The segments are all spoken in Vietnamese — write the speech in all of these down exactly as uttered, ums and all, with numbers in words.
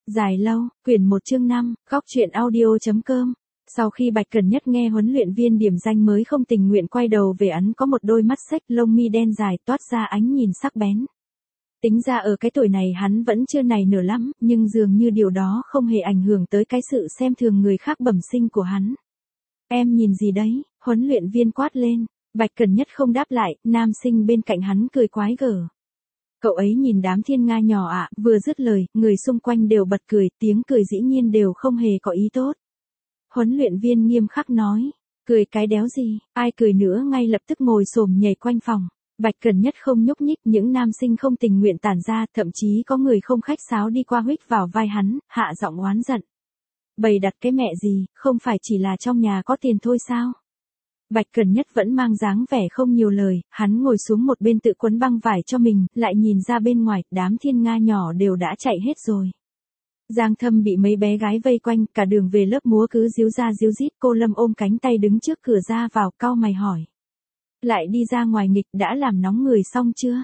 Dài lâu, quyển một chương năm, góc truyện audio.com. Sau khi Bạch Cẩn Nhất nghe huấn luyện viên điểm danh mới không tình nguyện quay đầu về, hắn có một đôi mắt xếch, lông mi đen dài toát ra ánh nhìn sắc bén. Tính ra ở cái tuổi này hắn vẫn chưa nảy nở lắm, nhưng dường như điều đó không hề ảnh hưởng tới cái sự xem thường người khác bẩm sinh của hắn. Em nhìn gì đấy? Huấn luyện viên quát lên. Bạch Cẩn Nhất không đáp lại, nam sinh bên cạnh hắn cười quái gở. Cậu ấy nhìn đám thiên nga nhỏ ạ, à, vừa dứt lời, người xung quanh đều bật cười, tiếng cười dĩ nhiên đều không hề có ý tốt. Huấn luyện viên nghiêm khắc nói, cười cái đéo gì, ai cười nữa ngay lập tức ngồi xổm nhảy quanh phòng. Bạch Cẩn Nhất không nhúc nhích, những nam sinh không tình nguyện tản ra, thậm chí có người không khách sáo đi qua huých vào vai hắn, hạ giọng oán giận. Bày đặt cái mẹ gì, không phải chỉ là trong nhà có tiền thôi sao? Bạch Cẩn Nhất vẫn mang dáng vẻ không nhiều lời, hắn ngồi xuống một bên tự quấn băng vải cho mình, lại nhìn ra bên ngoài, đám thiên nga nhỏ đều đã chạy hết rồi. Giang Thâm bị mấy bé gái vây quanh, cả đường về lớp múa cứ díu ra díu dít, cô Lâm ôm cánh tay đứng trước cửa ra vào, cau mày hỏi. Lại đi ra ngoài nghịch, đã làm nóng người xong chưa?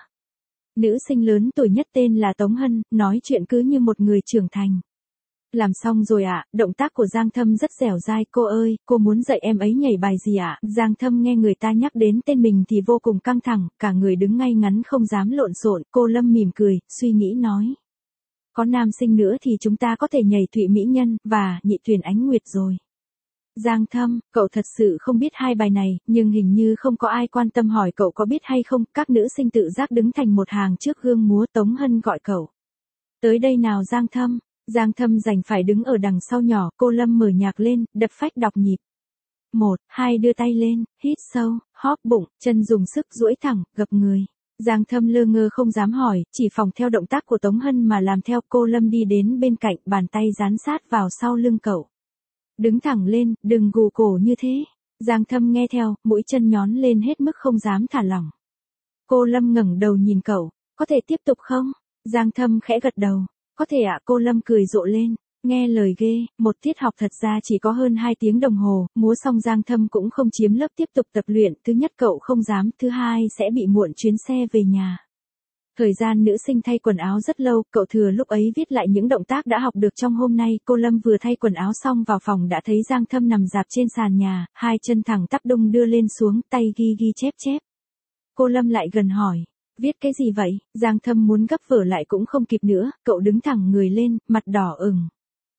Nữ sinh lớn tuổi nhất tên là Tống Hân, nói chuyện cứ như một người trưởng thành. Làm xong rồi ạ, à, động tác của Giang Thâm rất dẻo dai, cô ơi, cô muốn dạy em ấy nhảy bài gì ạ? À? Giang Thâm nghe người ta nhắc đến tên mình thì vô cùng căng thẳng, cả người đứng ngay ngắn không dám lộn xộn. Cô Lâm mỉm cười, suy nghĩ nói. Có nam sinh nữa thì chúng ta có thể nhảy Thụy Mỹ Nhân, và Nhị Thuyền Ánh Nguyệt rồi. Giang Thâm, cậu thật sự không biết hai bài này, nhưng hình như không có ai quan tâm hỏi cậu có biết hay không. Các nữ sinh tự giác đứng thành một hàng trước gương múa. Tống Hân gọi cậu. Tới đây nào Giang Thâm. Giang Thâm đành phải đứng ở đằng sau nhỏ, cô Lâm mở nhạc lên, đập phách đọc nhịp. Một, hai đưa tay lên, hít sâu, hóp bụng, chân dùng sức duỗi thẳng, gập người. Giang Thâm lơ ngơ không dám hỏi, chỉ phòng theo động tác của Tống Hân mà làm theo. Cô Lâm đi đến bên cạnh, bàn tay dán sát vào sau lưng cậu. Đứng thẳng lên, đừng gù cổ như thế. Giang Thâm nghe theo, mũi chân nhón lên hết mức không dám thả lỏng. Cô Lâm ngẩng đầu nhìn cậu, có thể tiếp tục không? Giang Thâm khẽ gật đầu. Có thể ạ, à, cô Lâm cười rộ lên, nghe lời ghê, một tiết học thật ra chỉ có hơn hai tiếng đồng hồ, múa xong Giang Thâm cũng không chiếm lớp tiếp tục tập luyện, thứ nhất cậu không dám, thứ hai sẽ bị muộn chuyến xe về nhà. Thời gian nữ sinh thay quần áo rất lâu, cậu thừa lúc ấy viết lại những động tác đã học được trong hôm nay. Cô Lâm vừa thay quần áo xong vào phòng đã thấy Giang Thâm nằm rạp trên sàn nhà, hai chân thẳng tắp đung đưa lên xuống, tay ghi ghi chép chép. Cô Lâm lại gần hỏi. Viết cái gì vậy? Giang Thâm muốn gấp vở lại cũng không kịp nữa, cậu đứng thẳng người lên, mặt đỏ ửng.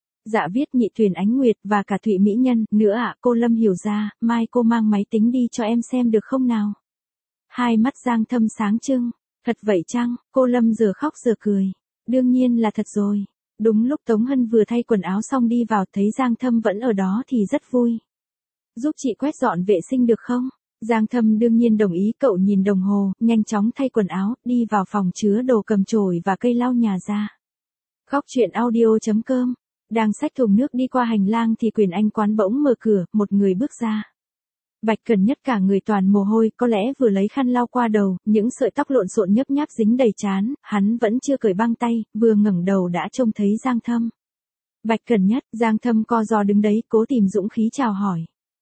Dạ viết Nhị Thuyền Ánh Nguyệt và cả Thụy Mỹ Nhân, nữa ạ. À, cô Lâm hiểu ra, mai cô mang máy tính đi cho em xem được không nào? Hai mắt Giang Thâm sáng trưng, thật vậy chăng? Cô Lâm giờ khóc giờ cười. Đương nhiên là thật rồi. Đúng lúc Tống Hân vừa thay quần áo xong đi vào, thấy Giang Thâm vẫn ở đó thì rất vui. Giúp chị quét dọn vệ sinh được không? Giang Thâm đương nhiên đồng ý, cậu nhìn đồng hồ, nhanh chóng thay quần áo, đi vào phòng chứa đồ cầm chổi và cây lau nhà ra. Góc truyện audio.com. Đang xách thùng nước đi qua hành lang thì Quyền Anh quán bỗng mở cửa, một người bước ra. Bạch Cẩn Nhất cả người toàn mồ hôi, có lẽ vừa lấy khăn lau qua đầu, những sợi tóc lộn xộn nhấp nháp dính đầy trán, hắn vẫn chưa cởi băng tay, vừa ngẩng đầu đã trông thấy Giang Thâm. Bạch Cẩn Nhất, Giang Thâm co ro đứng đấy, cố tìm dũng khí chào hỏi.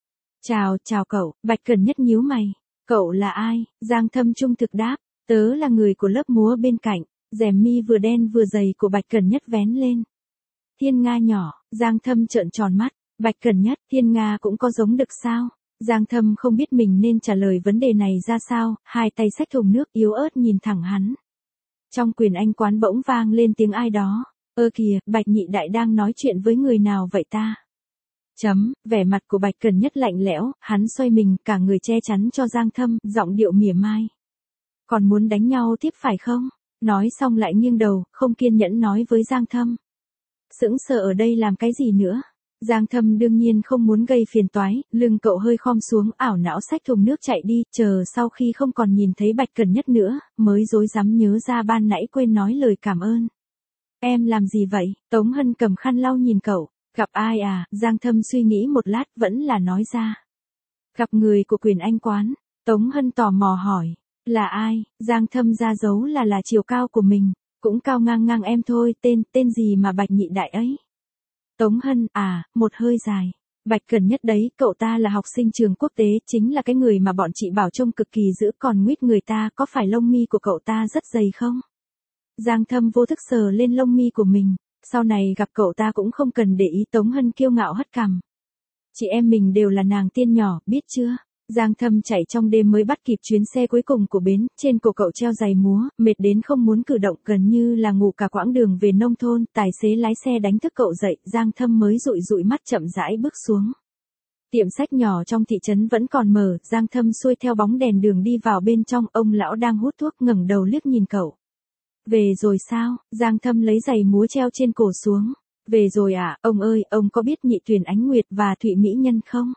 Chào, chào cậu. Bạch Cẩn Nhất nhíu mày. Cậu là ai? Giang Thâm trung thực đáp. Tớ là người của lớp múa bên cạnh. Rèm mi vừa đen vừa dày của Bạch Cẩn Nhất vén lên. Thiên nga nhỏ. Giang Thâm trợn tròn mắt. Bạch Cẩn Nhất, thiên nga cũng có giống đực sao? Giang Thâm không biết mình nên trả lời vấn đề này ra sao, hai tay xách thùng nước yếu ớt nhìn thẳng hắn. Trong Quyền Anh quán bỗng vang lên tiếng ai đó. Ơ kìa, Bạch Nhị Đại đang nói chuyện với người nào vậy ta? Chấm, vẻ mặt của Bạch Cẩn Nhất lạnh lẽo, hắn xoay mình, cả người che chắn cho Giang Thâm, giọng điệu mỉa mai. Còn muốn đánh nhau tiếp phải không? Nói xong lại nghiêng đầu, không kiên nhẫn nói với Giang Thâm. Sững sờ ở đây làm cái gì nữa? Giang Thâm đương nhiên không muốn gây phiền toái, lưng cậu hơi khom xuống, ảo não xách thùng nước chạy đi, chờ sau khi không còn nhìn thấy Bạch Cẩn Nhất nữa, mới rối rắm nhớ ra ban nãy quên nói lời cảm ơn. Em làm gì vậy? Tống Hân cầm khăn lau nhìn cậu. Gặp ai à? Giang Thâm suy nghĩ một lát vẫn là nói ra. Gặp người của Quyền Anh quán. Tống Hân tò mò hỏi. Là ai? Giang Thâm ra dấu là là chiều cao của mình. Cũng cao ngang ngang em thôi, tên, tên gì mà Bạch Nhị Đại ấy? Tống Hân, à, một hơi dài. Bạch Cẩn Nhất đấy, cậu ta là học sinh trường quốc tế, chính là cái người mà bọn chị bảo trông cực kỳ dữ, còn nguyết người ta, có phải lông mi của cậu ta rất dày không? Giang Thâm vô thức sờ lên lông mi của mình. Sau này gặp cậu ta cũng không cần để ý. Tống Hân kiêu ngạo hất cằm. Chị em mình đều là nàng tiên nhỏ, biết chưa? Giang Thâm chạy trong đêm mới bắt kịp chuyến xe cuối cùng của bến, trên cổ cậu treo giày múa, mệt đến không muốn cử động, gần như là ngủ cả quãng đường về nông thôn. Tài xế lái xe đánh thức cậu dậy, Giang Thâm mới dụi dụi mắt chậm rãi bước xuống. Tiệm sách nhỏ trong thị trấn vẫn còn mở, Giang Thâm xuôi theo bóng đèn đường đi vào bên trong, ông lão đang hút thuốc ngẩng đầu liếc nhìn cậu. Về rồi sao? Giang Thâm lấy giày múa treo trên cổ xuống. Về rồi à, ông ơi, ông có biết Nhị Tuyển Ánh Nguyệt và Thụy Mỹ Nhân không?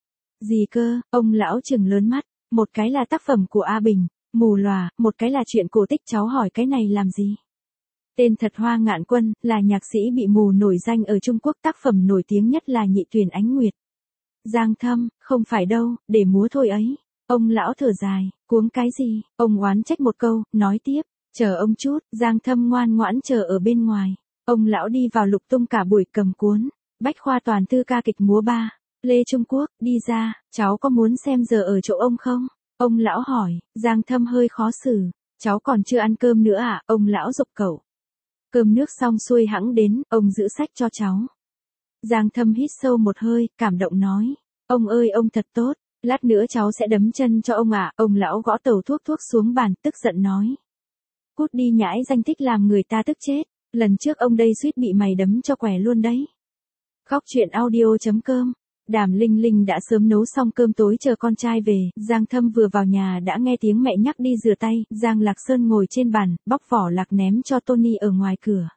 Gì cơ? Ông lão trừng lớn mắt. Một cái là tác phẩm của A Bình, mù lòa, một cái là chuyện cổ tích, cháu hỏi cái này làm gì? Tên thật Hoa Ngạn Quân, là nhạc sĩ bị mù nổi danh ở Trung Quốc, tác phẩm nổi tiếng nhất là Nhị Tuyển Ánh Nguyệt. Giang Thâm, không phải đâu, để múa thôi ấy. Ông lão thở dài, cuống cái gì? Ông oán trách một câu, nói tiếp, chờ ông chút. Giang Thâm ngoan ngoãn chờ ở bên ngoài. Ông lão đi vào lục tung cả buổi, cầm cuốn Bách khoa toàn thư ca kịch múa ba Lê Trung Quốc, đi ra, cháu có muốn xem giờ ở chỗ ông không? Ông lão hỏi. Giang Thâm hơi khó xử. Cháu còn chưa ăn cơm nữa à? Ông lão giục cậu. Cơm nước xong xuôi hẵng đến, ông giữ sách cho cháu. Giang Thâm hít sâu một hơi, cảm động nói. Ông ơi, ông thật tốt, lát nữa cháu sẽ đấm chân cho ông ạ. À. Ông lão gõ tàu thuốc thuốc xuống bàn, tức giận nói. Cút đi nhãi danh, thích làm người ta tức chết. Lần trước ông đây suýt bị mày đấm cho quẻ luôn đấy. Góc truyện audio chấm com. Đàm Linh Linh đã sớm nấu xong cơm tối chờ con trai về. Giang Thâm vừa vào nhà đã nghe tiếng mẹ nhắc đi rửa tay. Giang Lạc Sơn ngồi trên bàn, bóc vỏ lạc ném cho Tony ở ngoài cửa.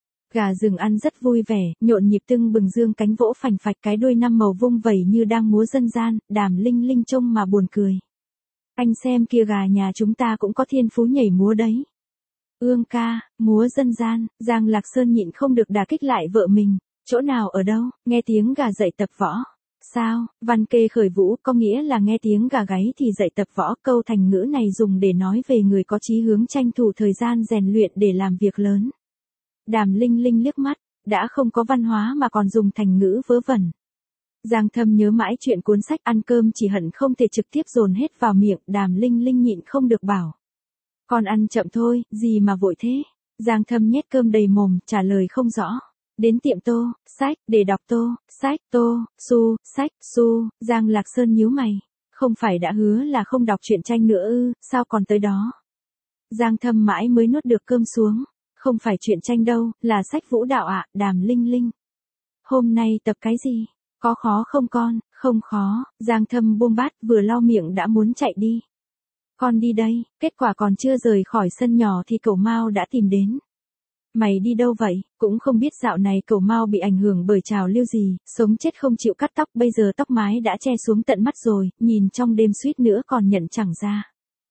Gà rừng ăn rất vui vẻ, nhộn nhịp tưng bừng dương cánh vỗ phành phạch, cái đuôi năm màu vung vẩy như đang múa dân gian. Đàm Linh Linh trông mà buồn cười. Anh xem kia, gà nhà chúng ta cũng có thiên phú nhảy múa đấy. Ương ca, múa dân gian. Giang Lạc Sơn nhịn không được đả kích lại vợ mình. Chỗ nào ở đâu? Nghe tiếng gà dậy tập võ. Sao? Văn kê khởi vũ có nghĩa là nghe tiếng gà gáy thì dậy tập võ. Câu thành ngữ này dùng để nói về người có chí hướng tranh thủ thời gian rèn luyện để làm việc lớn. Đàm Linh Linh liếc mắt, đã không có văn hóa mà còn dùng thành ngữ vớ vẩn. Giang Thâm nhớ mãi chuyện cuốn sách, ăn cơm chỉ hận không thể trực tiếp dồn hết vào miệng. Đàm Linh Linh nhịn không được bảo. Con ăn chậm thôi, gì mà vội thế? Giang Thâm nhét cơm đầy mồm, trả lời không rõ. Đến tiệm Tô, sách, để đọc Tô, sách, Tô, Su, sách, Su. Giang Lạc Sơn nhíu mày. Không phải đã hứa là không đọc truyện tranh nữa ư, sao còn tới đó? Giang Thâm mãi mới nuốt được cơm xuống. Không phải truyện tranh đâu, là sách vũ đạo ạ. À, Đàm Linh Linh. Hôm nay tập cái gì? Có khó không con? Không khó. Giang Thâm buông bát, vừa lau miệng đã muốn chạy đi. Con đi đây. Kết quả còn chưa rời khỏi sân nhỏ thì cậu Mao đã tìm đến. Mày đi đâu vậy? Cũng không biết dạo này cậu Mao bị ảnh hưởng bởi trào lưu gì, sống chết không chịu cắt tóc, bây giờ tóc mái đã che xuống tận mắt rồi, nhìn trong đêm suýt nữa còn nhận chẳng ra.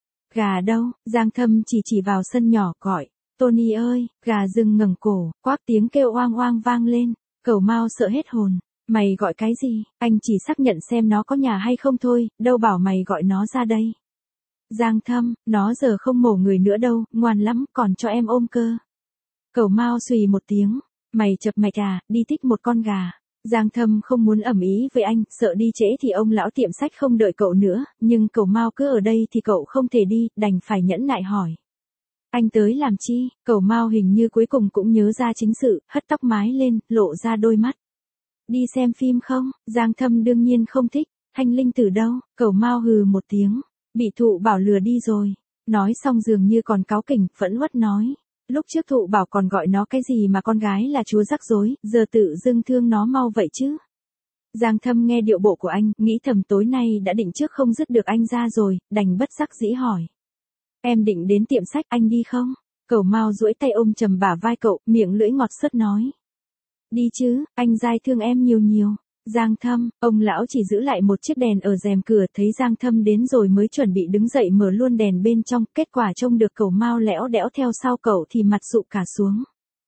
Gà đâu? Giang Thâm chỉ chỉ vào sân nhỏ gọi. Tony ơi, gà rừng ngẩng cổ, quát, tiếng kêu oang oang vang lên. Cậu Mao sợ hết hồn. Mày gọi cái gì? Anh chỉ xác nhận xem nó có nhà hay không thôi, đâu bảo mày gọi nó ra đây. Giang Thâm, nó giờ không mổ người nữa đâu, ngoan lắm, còn cho em ôm cơ. Cậu Mao xùy một tiếng. Mày chập mạch à, đi thích một con gà. Giang Thâm không muốn ầm ĩ với anh, sợ đi trễ thì ông lão tiệm sách không đợi cậu nữa, nhưng cậu Mao cứ ở đây thì cậu không thể đi, đành phải nhẫn nại hỏi. Anh tới làm chi? Cậu Mao hình như cuối cùng cũng nhớ ra chính sự, hất tóc mái lên, lộ ra đôi mắt. Đi xem phim không? Giang Thâm đương nhiên không thích. Thanh Linh Tử đâu? Cậu Mao hừ một tiếng. Bị Thụ Bảo lừa đi rồi. Nói xong dường như còn cáu kỉnh, phẫn uất nói. Lúc trước Thụ Bảo còn gọi nó cái gì mà con gái là chúa rắc rối, giờ tự dưng thương nó mau vậy chứ. Giang Thâm nghe điệu bộ của anh, nghĩ thầm tối nay đã định trước không dứt được anh ra rồi, đành bất đắc dĩ hỏi. Em định đến tiệm sách, anh đi không? Cậu Mao duỗi tay ôm chầm bả vai cậu, miệng lưỡi ngọt sớt nói. Đi chứ, anh dai thương em nhiều nhiều. Giang Thâm, ông lão chỉ giữ lại một chiếc đèn ở rèm cửa, thấy Giang Thâm đến rồi mới chuẩn bị đứng dậy mở luôn đèn bên trong, kết quả trông được cậu Mao lẽo đẽo theo sau cậu thì mặt sụ cả xuống.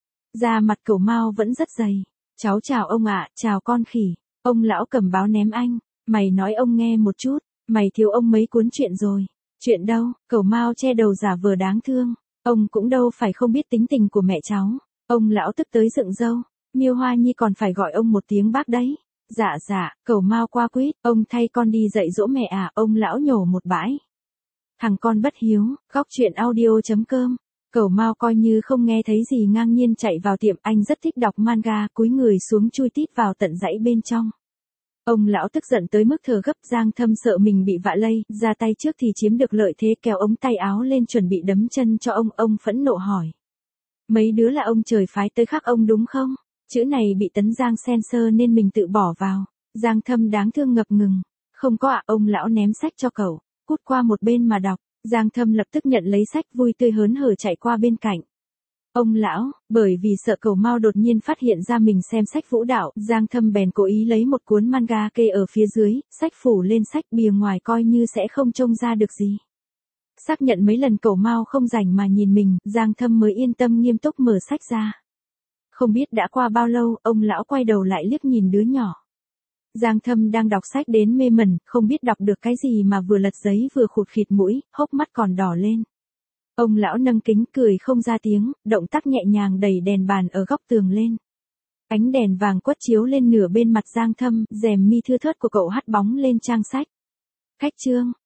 Da mặt cậu Mao vẫn rất dày. Cháu chào ông ạ, chào con khỉ. Ông lão cầm báo ném anh. Mày nói ông nghe một chút, mày thiếu ông mấy cuốn chuyện rồi. Chuyện đâu? Cậu Mao che đầu giả vờ đáng thương. Ông cũng đâu phải không biết tính tình của mẹ cháu. Ông lão tức tới dựng râu. Miêu Hoa Nhi còn phải gọi ông một tiếng bác đấy. Dạ dạ, cậu Mao qua quýt, ông thay con đi dạy dỗ mẹ à, ông lão nhổ một bãi. Thằng con bất hiếu, góc truyện audio chấm com Cẩu Mao coi như không nghe thấy gì ngang nhiên chạy vào tiệm, anh rất thích đọc manga, cúi người xuống chui tít vào tận dãy bên trong. Ông lão tức giận tới mức thở gấp, Giang Thâm sợ mình bị vạ lây, ra tay trước thì chiếm được lợi thế, kéo ống tay áo lên chuẩn bị đấm chân cho ông, ông phẫn nộ hỏi. Mấy đứa là ông trời phái tới khắc ông đúng không? Chữ này bị Tấn Giang censor nên mình tự bỏ vào. Giang Thâm đáng thương ngập ngừng. Không có ạ, ông lão ném sách cho cậu, cút qua một bên mà đọc. Giang Thâm lập tức nhận lấy sách, vui tươi hớn hở chạy qua bên cạnh. Ông lão, bởi vì sợ Cẩu Mao đột nhiên phát hiện ra mình xem sách vũ đạo, Giang Thâm bèn cố ý lấy một cuốn manga kê ở phía dưới, sách phủ lên sách, bìa ngoài coi như sẽ không trông ra được gì. Xác nhận mấy lần Cẩu Mao không rảnh mà nhìn mình, Giang Thâm mới yên tâm nghiêm túc mở sách ra. Không biết đã qua bao lâu, ông lão quay đầu lại liếc nhìn đứa nhỏ. Giang Thâm đang đọc sách đến mê mẩn, không biết đọc được cái gì mà vừa lật giấy vừa khụt khịt mũi, hốc mắt còn đỏ lên. Ông lão nâng kính cười không ra tiếng, động tác nhẹ nhàng đẩy đèn bàn ở góc tường lên. Ánh đèn vàng quất chiếu lên nửa bên mặt Giang Thâm, rèm mi thưa thớt của cậu hắt bóng lên trang sách. Khách chương,